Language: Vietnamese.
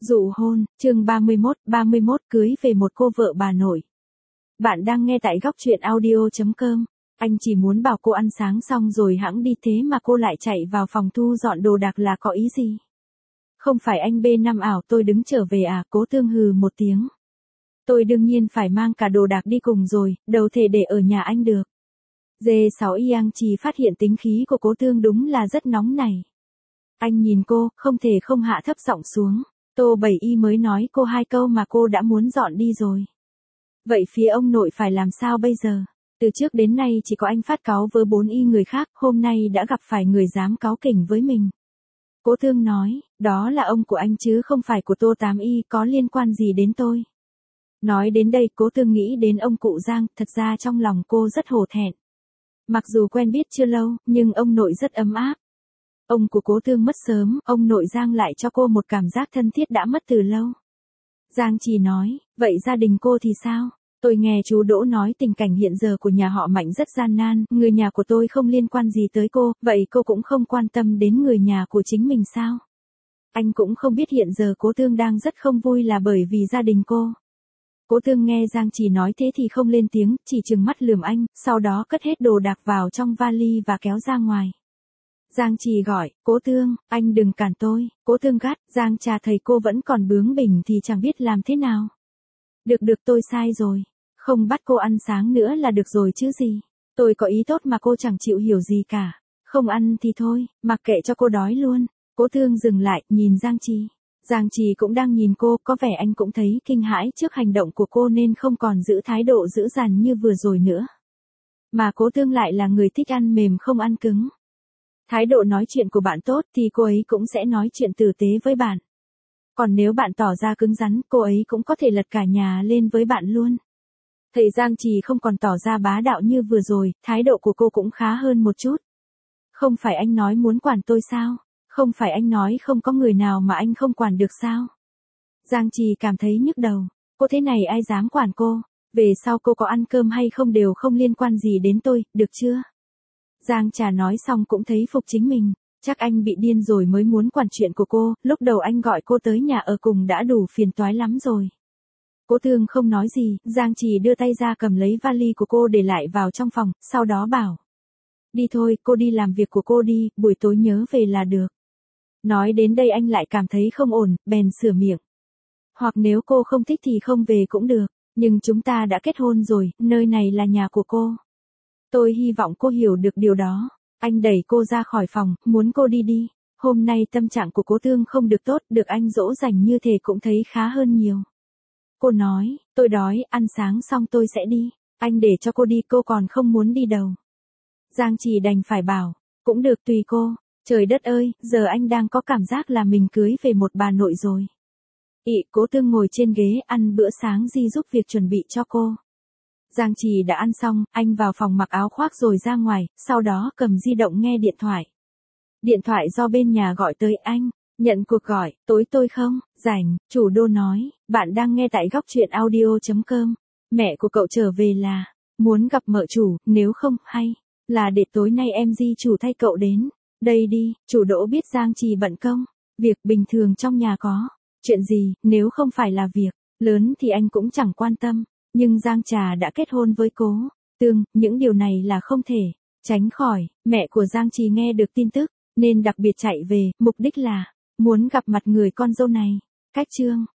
Dụ hôn, chương 31 cưới về một cô vợ bà nội. Bạn đang nghe tại góc truyện audio.com. Anh chỉ muốn bảo cô ăn sáng xong rồi hẵng đi, thế mà cô lại chạy vào phòng thu dọn đồ đạc là có ý gì? Không phải anh B5 ảo tôi đứng trở về à? Cố Tương hừ một tiếng. Tôi đương nhiên phải mang cả đồ đạc đi cùng rồi, đâu thể để ở nhà anh được. D6 Yang chỉ phát hiện tính khí của Cố Tương đúng là rất nóng này. Anh nhìn cô, không thể không hạ thấp giọng xuống. Tô 7Y mới nói cô 2 câu mà cô đã muốn dọn đi rồi. Vậy phía ông nội phải làm sao bây giờ? Từ trước đến nay chỉ có anh phát cáu với 4Y người khác, hôm nay đã gặp phải người dám cáu kỉnh với mình. Cố Tương nói, đó là ông của anh chứ không phải của Tô 8Y, có liên quan gì đến tôi. Nói đến đây Cố Tương nghĩ đến ông cụ Giang, thật ra trong lòng cô rất hổ thẹn. Mặc dù quen biết chưa lâu, nhưng ông nội rất ấm áp. Ông của Cố Tương mất sớm, ông nội Giang lại cho cô một cảm giác thân thiết đã mất từ lâu. Giang chỉ nói, vậy gia đình cô thì sao? Tôi nghe chú Đỗ nói tình cảnh hiện giờ của nhà họ Mạnh rất gian nan, người nhà của tôi không liên quan gì tới cô, vậy cô cũng không quan tâm đến người nhà của chính mình sao? Anh cũng không biết hiện giờ Cố Tương đang rất không vui là bởi vì gia đình cô. Cố Tương nghe Giang chỉ nói thế thì không lên tiếng, chỉ trừng mắt lườm anh, sau đó cất hết đồ đạc vào trong vali và kéo ra ngoài. Giang Trì gọi, Cố Tương, anh đừng cản tôi. Cố Tương gắt, Giang Trà thấy cô vẫn còn bướng bỉnh thì chẳng biết làm thế nào. Được tôi sai rồi. Không bắt cô ăn sáng nữa là được rồi chứ gì. Tôi có ý tốt mà cô chẳng chịu hiểu gì cả. Không ăn thì thôi, mặc kệ cho cô đói luôn. Cố Tương dừng lại, nhìn Giang Trì. Giang Trì cũng đang nhìn cô, có vẻ anh cũng thấy kinh hãi trước hành động của cô nên không còn giữ thái độ dữ dằn như vừa rồi nữa. Mà Cố Tương lại là người thích ăn mềm không ăn cứng. Thái độ nói chuyện của bạn tốt thì cô ấy cũng sẽ nói chuyện tử tế với bạn. Còn nếu bạn tỏ ra cứng rắn, cô ấy cũng có thể lật cả nhà lên với bạn luôn. Thầy Giang Trì không còn tỏ ra bá đạo như vừa rồi, thái độ của cô cũng khá hơn một chút. Không phải anh nói muốn quản tôi sao? Không phải anh nói không có người nào mà anh không quản được sao? Giang Trì cảm thấy nhức đầu. Cô thế này ai dám quản cô? Về sau cô có ăn cơm hay không đều không liên quan gì đến tôi, được chưa? Giang Trà nói xong cũng thấy phục chính mình, chắc anh bị điên rồi mới muốn quản chuyện của cô, lúc đầu anh gọi cô tới nhà ở cùng đã đủ phiền toái lắm rồi. Cố Tương không nói gì, Giang Trì đưa tay ra cầm lấy vali của cô để lại vào trong phòng, sau đó bảo. Đi thôi, cô đi làm việc của cô đi, buổi tối nhớ về là được. Nói đến đây anh lại cảm thấy không ổn, bèn sửa miệng. Hoặc nếu cô không thích thì không về cũng được, nhưng chúng ta đã kết hôn rồi, nơi này là nhà của cô. Tôi hy vọng cô hiểu được điều đó. Anh đẩy cô ra khỏi phòng, muốn cô đi. Hôm nay tâm trạng của Cố Tương không được tốt, được anh dỗ dành như thế cũng thấy khá hơn nhiều. Cô nói, tôi đói, ăn sáng xong tôi sẽ đi. Anh để cho cô đi, cô còn không muốn đi đâu. Giang Trì đành phải bảo, cũng được tùy cô. Trời đất ơi, giờ anh đang có cảm giác là mình cưới về một bà nội rồi. Cố Tương ngồi trên ghế ăn bữa sáng, Di giúp việc chuẩn bị cho cô. Giang Trì đã ăn xong, anh vào phòng mặc áo khoác rồi ra ngoài, sau đó cầm di động nghe điện thoại. Điện thoại do bên nhà gọi tới anh, nhận cuộc gọi, tối tôi không, rảnh, chủ Đô nói, bạn đang nghe tại góc truyện audio.com, mẹ của cậu trở về là, muốn gặp mợ chủ, nếu không, hay, là để tối nay em Di chủ thay cậu đến, đây đi, chủ Đỗ biết Giang Trì bận công, việc bình thường trong nhà có, chuyện gì, nếu không phải là việc lớn thì anh cũng chẳng quan tâm. Nhưng Giang Trà đã kết hôn với Cố Tương, những điều này là không thể tránh khỏi. Mẹ của Giang Trì nghe được tin tức, nên đặc biệt chạy về, mục đích là muốn gặp mặt người con dâu này. Cách chương